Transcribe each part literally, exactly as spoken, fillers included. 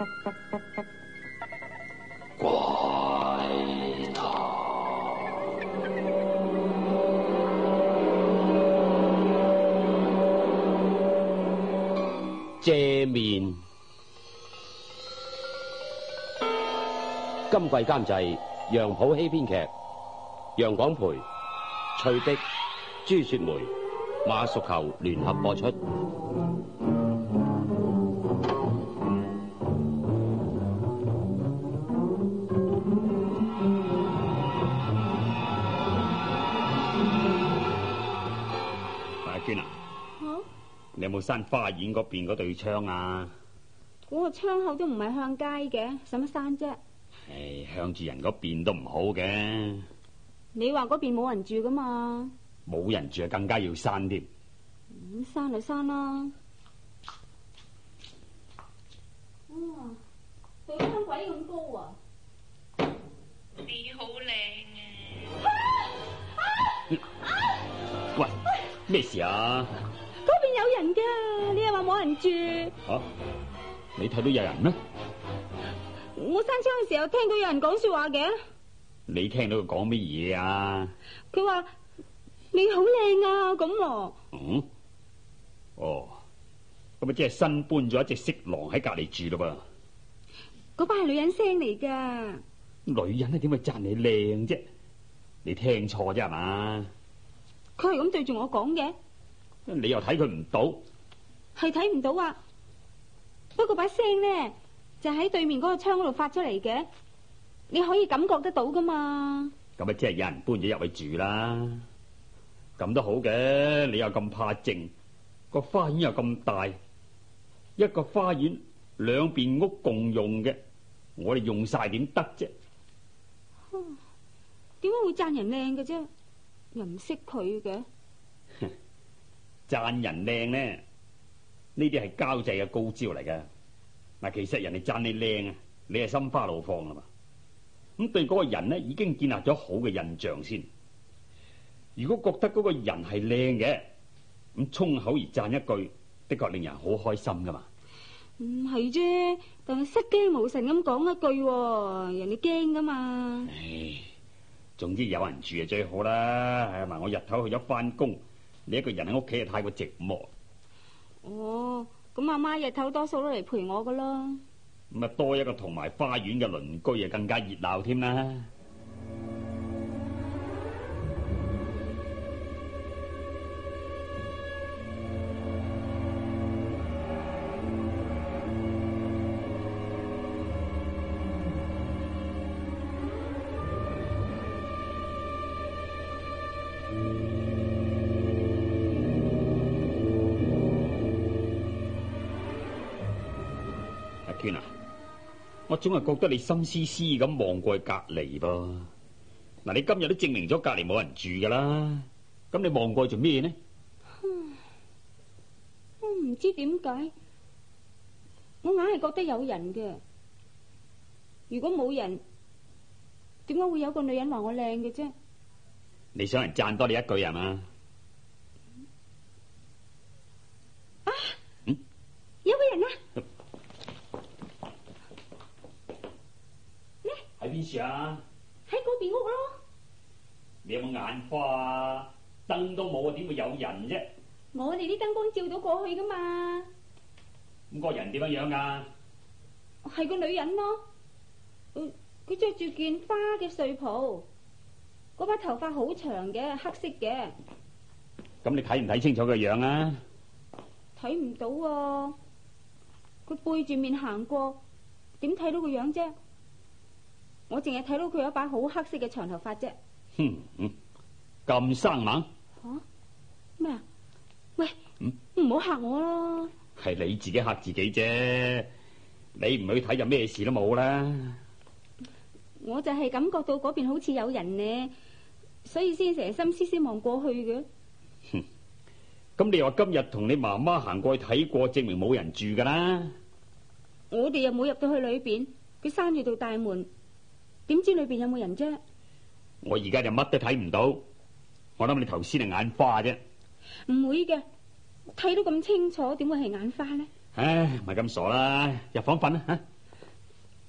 怪談遮面。今季監製楊普希編劇，楊廣培、翠的、朱雪梅、馬淑球聯合播出。阿娟啊， 啊你有冇閂花園嗰邊嗰對窗啊？ 嗰個窗口都唔係向街嘅，使乜閂啫？ 唉，向住人嗰邊都唔好嘅。 你話嗰邊冇人住噶嘛？ 冇人住啊，更加要閂添。 咁閂就閂啦。哇，對窗鬼咁高啊！ 你好靚啊！ 喂，咩事啊？ 嗰邊有人噶，你又話冇人住。 啊，你睇到有人咩？ 我閂窗嘅時候聽到有人講說話嘅。 你聽到佢講乜嘢啊？ 佢話你好靚啊咁喎。 嗯，哦，咁咪即係新搬咗一隻色狼喺隔籬住咯噃。嗰班係女人聲嚟噶。 女人咧點會讚你靚啫？你聽錯啫係嘛？ 佢係咁對住我講嘅。 你又睇佢唔到？ 係睇唔到啊。不過把聲咧就喺對面嗰個窗嗰度發出嚟嘅，你可以感覺得到噶嘛。 咁咪即係有人搬咗入去住啦。咁都好嘅，你又咁怕靜，個花園又咁大，一個花園兩邊屋共用嘅，我哋用晒點得啫？ 點解會讚人靚嘅啫？又唔識佢嘅。 讚人靚呢？呢啲係交際嘅高招嚟噶。嗱，其實人哋讚你靚啊，你係心花怒放啦嘛。咁對嗰個人呢，已經建立咗好嘅印象先。如果覺得嗰個人係靚嘅，咁衝口而讚一句，的確令人好開心噶嘛。 唔係啫，但係失驚無神咁講一句，人哋驚噶嘛。 唉，總之有人住就最好啦。係咪？我日頭去咗翻工，你一個人喺屋企就太過寂寞。 哦，咁阿媽日頭多數都嚟陪我噶啦。 咁啊，多一個同埋花園嘅鄰居啊，更加熱鬧添啦。阿娟啊，我總係覺得你心思思咁望過去隔籬噃。嗱，你今日都證明咗隔籬冇人住噶啦，咁你望過去做咩呢？ 我唔知點解，我硬係覺得有人嘅。如果冇人，點解會有個女人話我靚嘅啫？ 你想人讚多你一句係嘛？ 啊！ 嗯， 有個人啊！ 喺邊處啊？ 喺嗰邊屋咯。 你有冇眼花啊？燈都冇啊，點會有人啫？ 我哋啲燈光照到過去噶嘛。 咁個人點樣樣啊？ 係個女人咯。佢着住件花嘅睡袍，嗰把頭髮好長嘅，黑色嘅。 咁你睇唔睇清楚個樣啊？ 睇唔到啊。佢背住面行過，點睇到個樣啫？我淨係睇到佢有一把好黑色嘅長頭髮啫。 哼，咁生猛？ 吓咩啊？喂，唔好嚇我咯。 係你自己嚇自己啫，你唔去睇就咩事都冇啦。 我就係感覺到嗰邊好似有人呢，所以先成日心思思望過去嘅。 哼，咁你話今日同你媽媽行過去睇過，證明冇人住噶啦。 我哋又冇入到去裏邊，佢閂住道大門。點知裏邊有冇人啫？ 我而家就乜都睇唔到，我諗你頭先係眼花啫。 唔會嘅，睇到咁清楚，點會係眼花呢？ 唉，咪咁傻啦，入房瞓啦吓。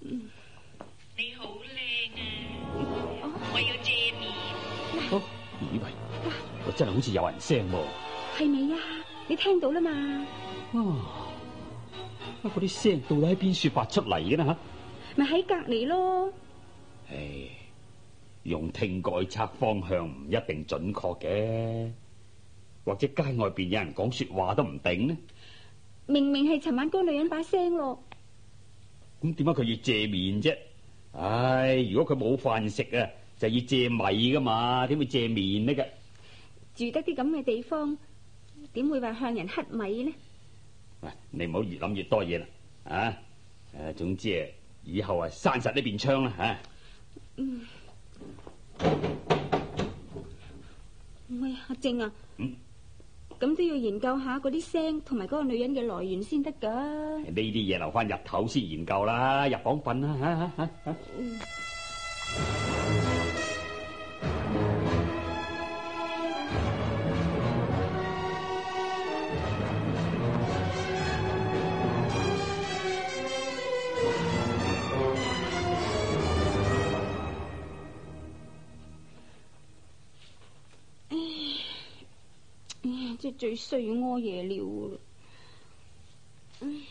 你好靚啊！我要借面。 哦，以為我真係好似有人聲喎。 係咪啊？你聽到啦嘛？ 啊，嗰啲聲到底喺邊處發出嚟嘅呢？吓， 咪喺隔籬咯。 唉，用聽覺去測方向唔一定準確嘅，或者街外邊有人講說話都唔定呢。 明明係尋晚嗰個女人把聲咯。 咁點解佢要借面啫？唉，如果佢冇飯食啊，就要借米噶嘛，點會借面呢？嘅住得啲咁嘅地方，點會話向人乞米呢？ 喂，你唔好越諗越多嘢啦，啊！誒，總之啊，以後啊，閂實呢邊窗啦，吓。 嗯。喂，阿正啊。 嗯。 咁都要研究下嗰啲聲同埋嗰個女人嘅來源先得噶。 呢啲嘢留翻日頭先研究啦，入房瞓啦，吓吓吓。 嗯。即係最需要屙夜尿啦。嗯。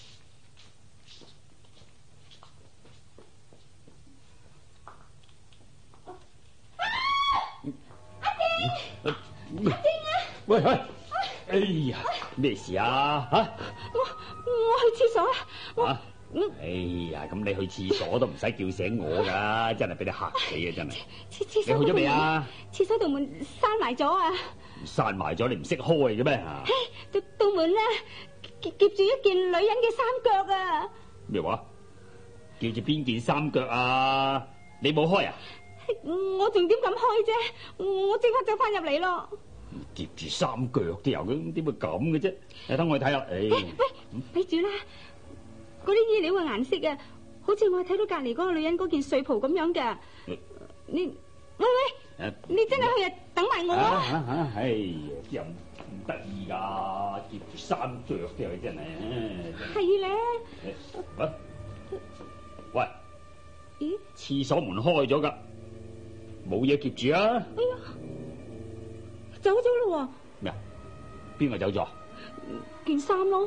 阿正，阿正啊！ 喂喂，哎呀，咩事啊？吓！ 我我去廁所啊！我嗯。哎呀，咁你去廁所都唔使叫醒我噶，真係俾你嚇死啊！真係。 廁廁所。 你去咗未啊？ 廁所道門閂埋咗啊！ 閂埋咗，你唔識開嘅咩？ 嘿，道道門咧夾夾住一件女人嘅衫腳啊！ 咩話？叫住邊件衫腳啊？你冇開啊？ 我仲點敢開啫？我即刻走翻入嚟咯。 夾住衫腳都有嘅，點會咁嘅啫？誒，等我去睇下。誒， 喂，睇住啦，嗰啲衣料嘅顏色啊，好似我睇到隔籬嗰個女人嗰件睡袍咁樣嘅。你喂喂，你真係去啊？等埋我啊！ 吓，唉呀，又唔得意噶，夾住衫腳都有真係。 係咧。 喂，喂， 咦？ 廁所門開咗噶，冇嘢夾住啊！ 哎呀，走咗咯喎！ 咩啊？邊個走咗？ 件衫咯。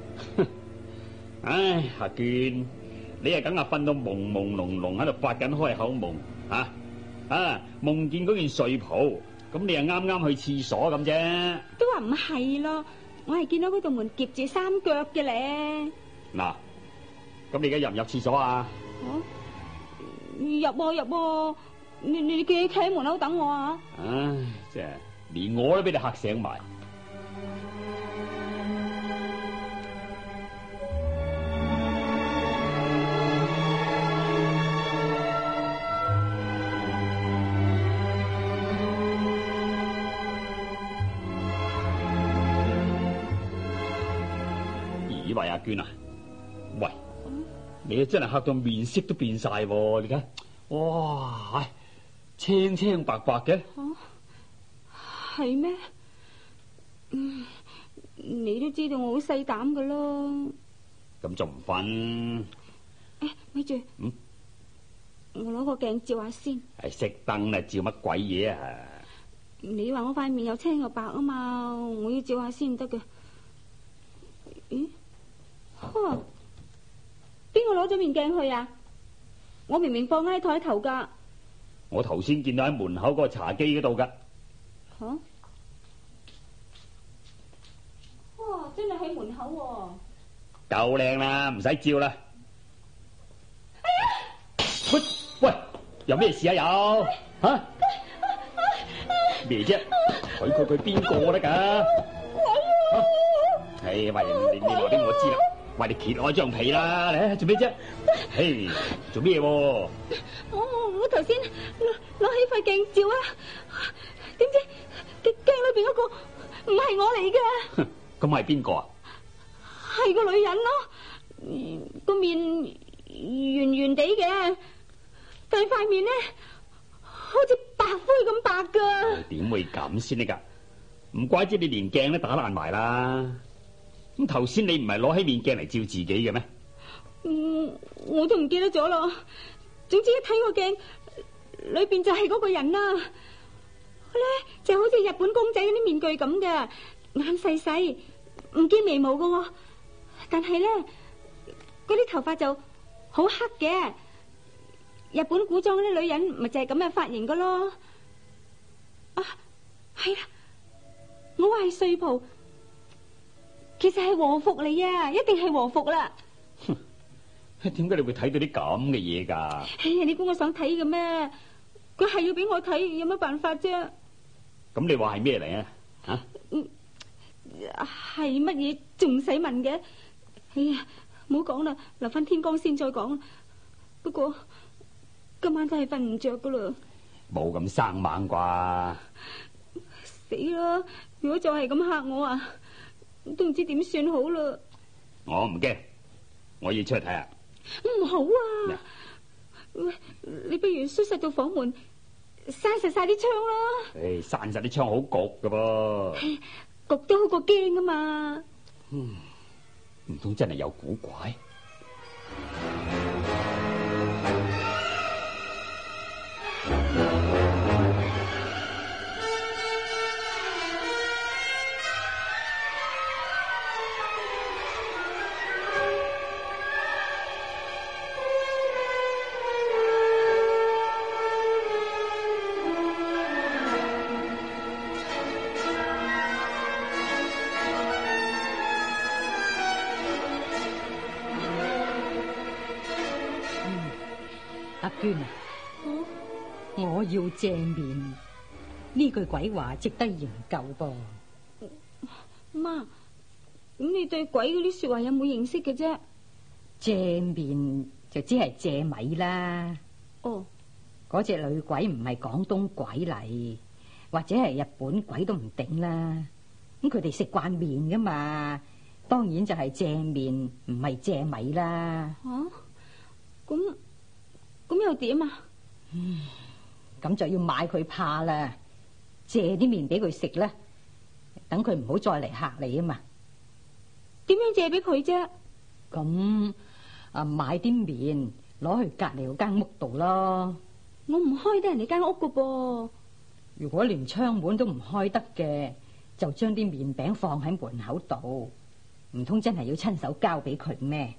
唉，阿娟，你啊梗係瞓到朦朦朧朧喺度發緊開口夢啊！啊，夢見嗰件睡袍，咁你又啱啱去廁所咁啫。 都話唔係咯，我係見到嗰道門夾住衫腳嘅咧。 嗱，咁你而家入唔入廁所啊？ 哦，入喎入喎，你你企企喺門口等我啊！ 唉，真係連我都俾你嚇醒埋。以為阿娟啊，喂，嗯、你真係嚇到面色都變晒喎！你睇，哇，青青白白嘅。 哦，係咩？嗯，你都知道我好細膽噶咯。 咁就唔瞓。 誒，咪住， 嗯， 我攞個鏡照下先。 係熄燈啦，照乜鬼嘢啊？ 你話我塊面又青又白啊嘛，我要照下先得嘅。咦？哦，邊個攞咗面鏡去啊？我明明放喺台頭噶。 我頭先見到喺門口嗰個茶几嗰度噶。 吓？哇，真係喺門口喎。 夠靚啦，唔使照啦。 哎呀！ 喂喂，有咩事啊？有吓？咩啫？佢佢佢邊個得噶？唉，喂，你你話俾我知啦。喂，你揭開張被啦，嚟做咩啫？嘿，做咩？我我我頭先攞攞起塊鏡照啊，點知鏡鏡裏邊嗰個唔係我嚟嘅。 咁係邊個啊？ 係個女人咯，個面圓圓地嘅，但係塊面咧好似白灰咁白噶。 點會咁先得噶？唔怪之你連鏡都打爛埋啦。咁頭先你唔係攞起面鏡嚟照自己嘅咩？ 嗯，我都唔記得咗咯。總之一睇個鏡，裏邊就係嗰個人啦。咧就好似日本公仔嗰啲面具咁嘅，眼細細，唔見眉毛㗎，但係咧嗰啲頭髮就好黑嘅。日本古裝嗰啲女人咪就係咁嘅髮型㗎咯。啊，係啦，我話係睡袍，其實係和服嚟啊，一定係和服啦。 哼，點解你會睇到啲咁嘅嘢㗎？ 哎呀，你估我想睇嘅咩？佢係要俾我睇，有乜辦法啫？ 咁你話係咩嚟啊？吓？ 嗯，係乜嘢仲使問嘅？哎呀，唔好講啦，留翻天光先再講。不過今晚真係瞓唔着噶啦。 冇咁生猛啩？ 死啦！如果再係咁嚇我啊，都唔知點算好啦。 我唔驚，我要出去睇下。 唔好啊！喂，你不如閂實到房門，閂實晒啲窗啦。 唉，閂實啲窗好焗噶噃。 焗都好過驚啊嘛。 嗯，唔通真係有古怪？ 阿娟啊， 嗯、 我要借面呢句鬼話值得研究噃。 媽，咁你對鬼嗰啲說話有冇認識嘅啫？ 借面就只係借米啦。 哦， 嗰隻女鬼唔係廣東鬼嚟，或者係日本鬼都唔定啦。咁佢哋食慣面噶嘛，當然就係借面，唔係借米啦。 吓、啊，咁。咁又點啊？ 嗯，咁就要買佢怕啦，借啲麵俾佢食啦，等佢唔好再嚟嚇你啊嘛。 點樣借俾佢啫？ 咁啊，買啲麵攞去隔籬嗰間屋度咯。 我唔開得人哋間屋噶噃。 如果連窗門都唔開得嘅，就將啲麵餅放喺門口度，唔通真係要親手交俾佢咩？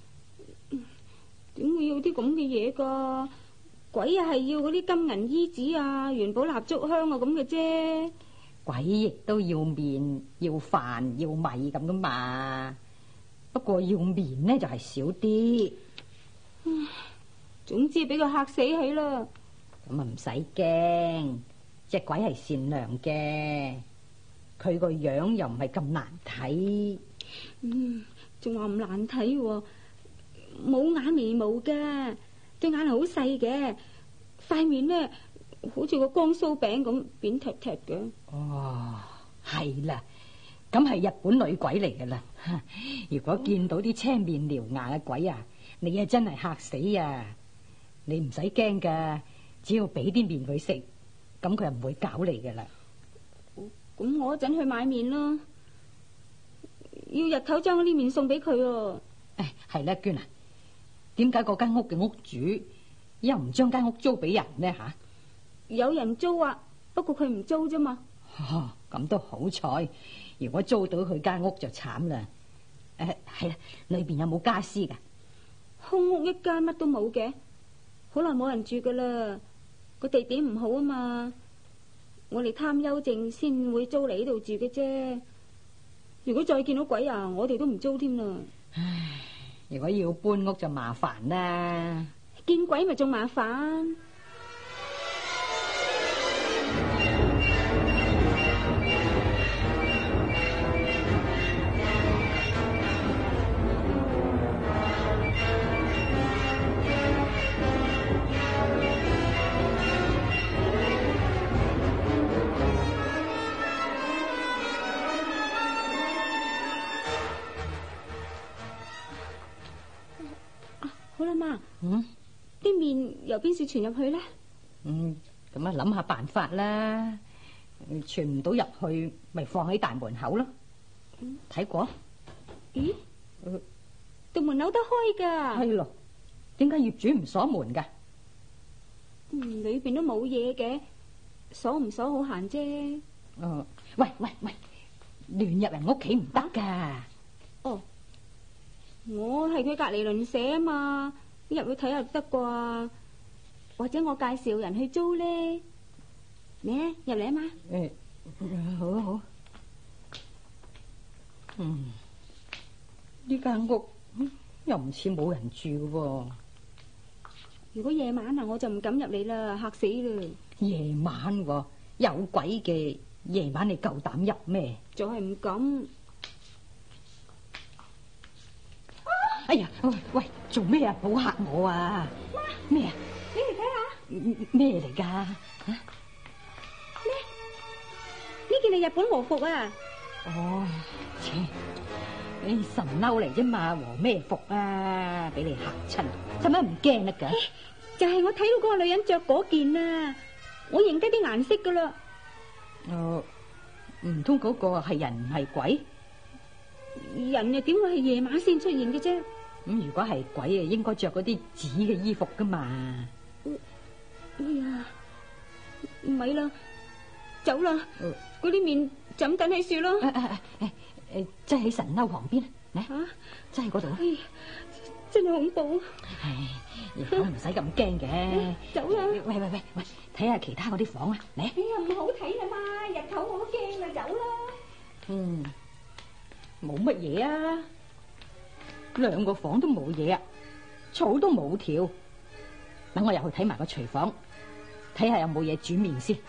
點會要啲咁嘅嘢噶？鬼啊係要嗰啲金銀衣紙啊、元寶蠟燭香啊咁嘅啫。 鬼亦都要麵、要飯、要米咁噶嘛。不過要麵呢就係少啲。 唉，總之俾佢嚇死起啦。 咁啊唔使驚，隻鬼係善良嘅，佢個樣又唔係咁難睇。 嗯，仲話唔難睇喎。冇眼眉毛嘅，對眼係好細嘅，塊面呢好似個光酥餅咁扁踢踢嘅。 哦，係啦，咁係日本女鬼嚟噶啦。如果見到啲青面獠牙嘅鬼啊，你啊真係嚇死啊！你唔使驚噶，只要俾啲麵佢食，咁佢就唔會搞你噶啦。 咁我一陣去買麵咯，要日頭將嗰啲麵送俾佢喎。 誒，係啦，娟啊。點解嗰間屋嘅屋主又唔將間屋租俾人呢？吓， 有人租啊，不過佢唔租啫嘛。 哦，咁都好彩。如果租到佢間屋就慘啦。誒，係啦，裏邊有冇家私噶？ 空屋一間，乜都冇嘅，好耐冇人住噶啦。個地點唔好啊嘛，我哋貪幽靜先會租嚟呢度住嘅啫。如果再見到鬼啊，我哋都唔租添啦。 唉，如果要搬屋就麻煩啦， 見鬼咪仲麻煩。好啦，媽。 嗯， 啲麵由邊處傳入去呢？ 嗯，咁啊諗下辦法啦。傳唔到入去，咪放喺大門口咯。睇過？ 咦，都道門扭得開噶。 係咯，點解業主唔鎖門噶？ 嗯，裏邊都冇嘢嘅，鎖唔鎖好閒啫。 哦，喂喂喂，亂入人屋企唔得噶。 哦，我係佢隔籬鄰舍啊嘛，入去睇下得啩，或者我介紹人去租咧。你咧入嚟啊嘛。 誒，好啊好。嗯，呢間屋又唔似冇人住嘅喎。 如果夜晚啊，我就唔敢入嚟啦，嚇死啦！ 夜晚喎，有鬼嘅，夜晚你夠膽入咩？ 就係唔敢。 哎呀，喂喂，做咩啊？唔好嚇我啊！咩啊？ 你嚟睇下， 咩嚟噶？ 呢呢件係日本和服啊！ 哦，切，你神褸嚟啫嘛，和咩服啊？俾你嚇親，使乜唔驚得噶？ 就係我睇到嗰個女人着嗰件啊，我認得啲顏色噶啦。 哦，唔通嗰個係人唔係鬼？ 人又點會係夜晚先出現嘅啫？ 咁如果係鬼啊，應該着嗰啲紙嘅衣服噶嘛？ 哎呀，唔係啦，走啦！嗰啲面就咁等喺樹咯。 誒誒誒誒，即係喺神褸旁邊，嚟吓， 即係嗰度。 哎，真係恐怖。 唉，我唔使咁驚嘅。 走啦！ 喂喂喂喂，睇下其他嗰啲房啊，嚟。 哎呀，唔好睇啦嘛，日頭我都驚啦，走啦。 嗯，冇乜嘢啊，兩個房都冇嘢啊，草都冇條。等我入去睇埋個廚房，睇下有冇嘢煮麵先。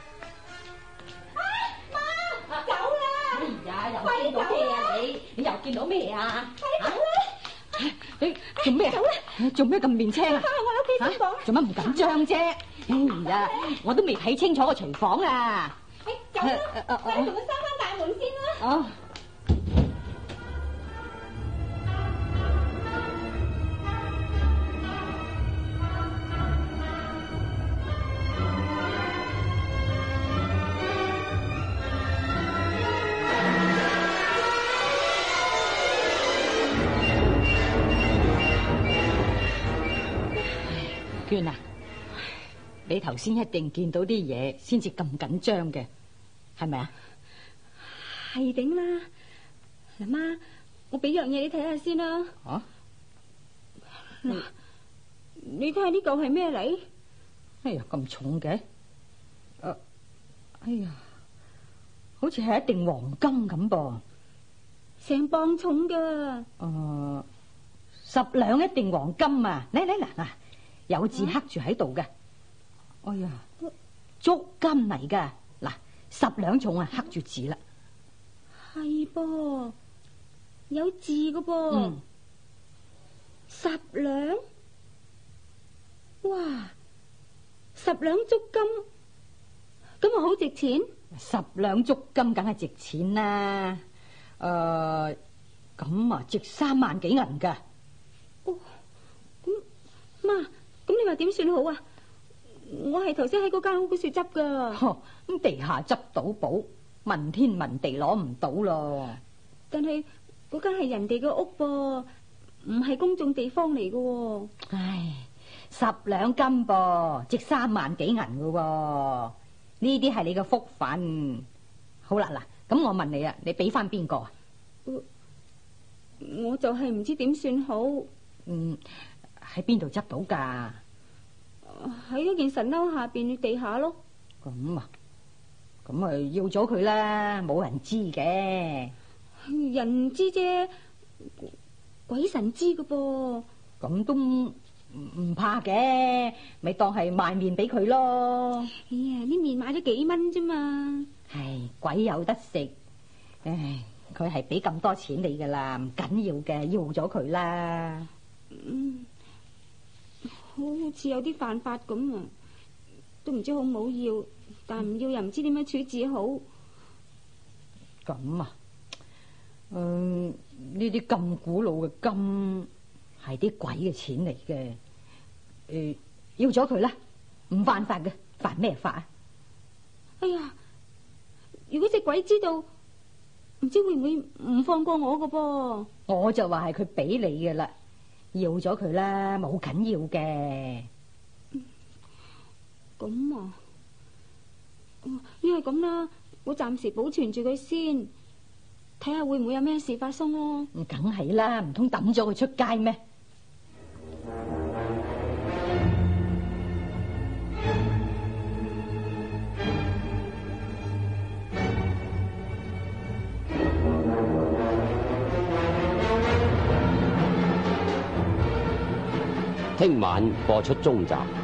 媽，走啦！ 哎呀，又見到咩啊你？你又見到咩啊？ 快走啦！ 你做咩啊？ 走啦！ 做咩咁面青啊？ 翻去我屋企先講。 做乜唔緊張啫？哎呀，我都未睇清楚個廚房啊！ 哎，走啦！快同佢閂翻大門先啦！ 哦。娟啊，你頭先一定見到啲嘢先至咁緊張嘅，係咪啊？ 係頂啦，嗱媽，我俾樣嘢你睇下先啦。 啊？ 嗱，你睇下呢嚿係咩嚟？ 哎呀，咁重嘅，誒，哎呀，好似係一锭黃金咁噃。 成磅重噶。 誒，十兩一锭黃金啊！嚟嚟嗱嗱。有字刻住喺度嘅，哎呀，足金嚟噶，嗱，十兩重啊，刻住字啦， 係噃，有字噶噃， 嗯， 十兩，哇，十兩足金，咁啊好值錢， 十兩足金梗係值錢啦，誒，咁啊值三萬幾銀噶， 哦，咁媽。咁你話點算好啊？我係頭先喺嗰間屋嗰處執噶。 呵，咁地下執到寶，問天問地攞唔到咯。 但係嗰間係人哋嘅屋噃，唔係公眾地方嚟噶。 唉，十兩金噃，值三萬幾銀噶喎。呢啲係你嘅福分。好啦嗱，咁我問你啊，你俾翻邊個啊？ 我就係唔知點算好。 嗯。喺邊度執到噶？ 喺嗰件神褸下邊地下咯。 咁啊，咁啊要咗佢啦，冇人知嘅。 人唔知啫，鬼神知噶噃。 咁都唔唔怕嘅，咪當係賣麵俾佢咯。 哎呀，啲麵買咗幾蚊啫嘛。 唉，鬼有得食。唉，佢係俾咁多錢你噶啦，唔緊要嘅，要咗佢啦。 嗯。好似有啲犯法咁啊，都唔知好唔好要，但唔要又唔知點樣處置好。 咁啊，嗯，呢啲咁古老嘅金係啲鬼嘅錢嚟嘅，誒，要咗佢啦，唔犯法嘅，犯咩法啊？ 哎呀，如果隻鬼知道，唔知會唔會唔放過我㗎噃？ 我就話係佢俾你嘅啦。 要咗佢啦，冇緊要嘅。 咁啊，因為咁啦，我暫時保存住佢先，睇下會唔會有咩事發生咯。 梗係啦，唔通抌咗佢出街咩？ 聽晚播出中集。